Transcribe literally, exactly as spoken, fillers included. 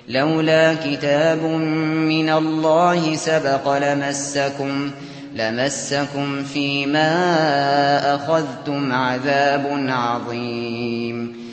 لولا كتاب من الله سبق لمسكم لمسكم فيما أخذتم عذاب عظيم